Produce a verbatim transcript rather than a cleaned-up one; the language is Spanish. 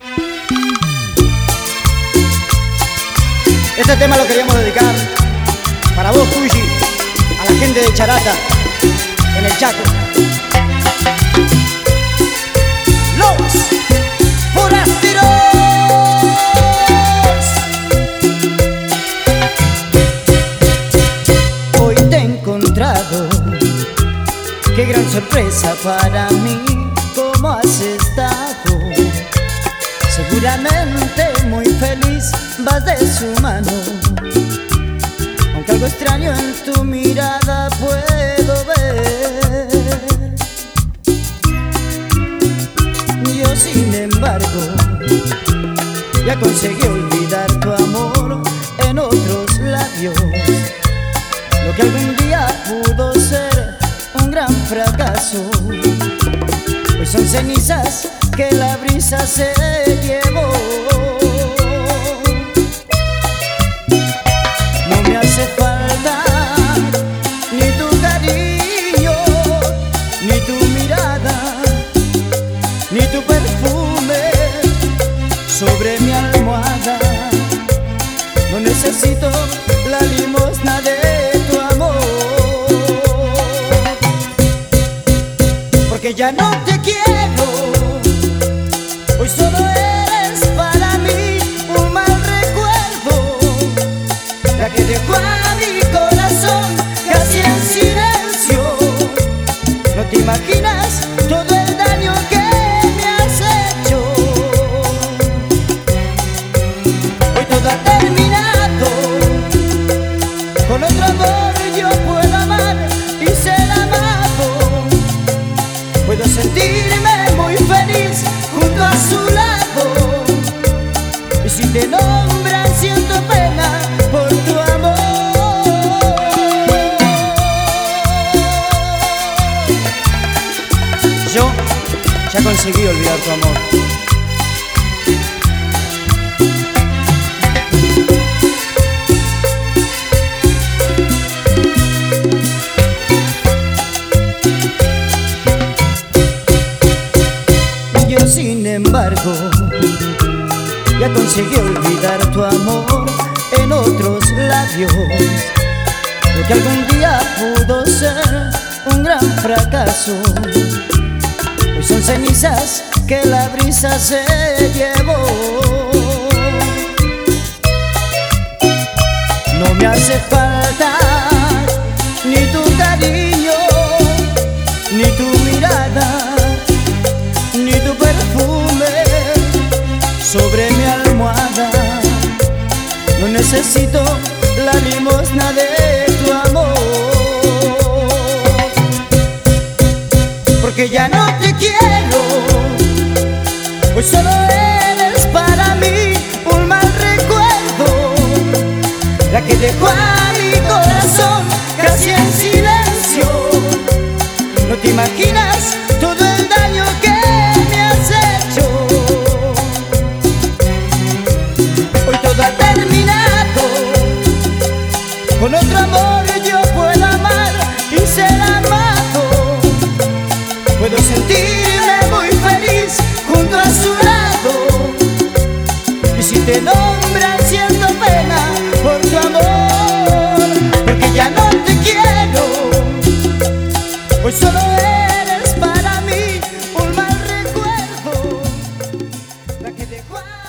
Este tema lo queríamos dedicar para vos, Fuji, a la gente de Charata, en el Chaco. Los forasteros. Hoy te he encontrado, qué gran sorpresa para mí. ¿Cómo has estado? Seguramente muy feliz, vas de su mano, aunque algo extraño en tu mirada puedo ver. Yo sin embargo ya conseguí olvidar tu amor en otros labios. Lo que algún día pudo ser un gran fracaso, hoy son cenizas que la brisa se llevó. No me hace falta ni tu cariño, ni tu mirada, ni tu perfume sobre mi almohada. No necesito la limosna de tu amor, porque ya no te quiero. Hoy solo eres para mí un mal recuerdo, la que dejó a mi corazón casi en silencio. No te imaginas todo el daño que me has hecho. Hoy todo ha terminado, con otro amor yo puedo amar y ser amado. Puedo sentirme muy feliz junto a su lado, y si te nombran siento pena por tu amor. Yo ya conseguí olvidar tu amor. Yo sin embargo ya conseguí olvidar tu amor en otros labios. Lo que algún día pudo ser un gran fracaso, hoy son cenizas que la brisa se llevó. No me hace falta ni tu cariño, ni tu mirada, ni tu perfume sobre mi almohada. No necesito la limosna de tu amor, porque ya no te quiero. Hoy solo eres para mí un mal recuerdo, la que dejó a mi corazón casi en silencio. No te imaginas todo el daño que me has hecho. Hoy todo ha terminado, con otro amor yo puedo amar y ser amado. Puedo sentirme muy feliz junto a su lado, y si te nombran siento pena por tu amor, porque ya no te quiero. Hoy solo eres para mí un mal recuerdo, la que dejó a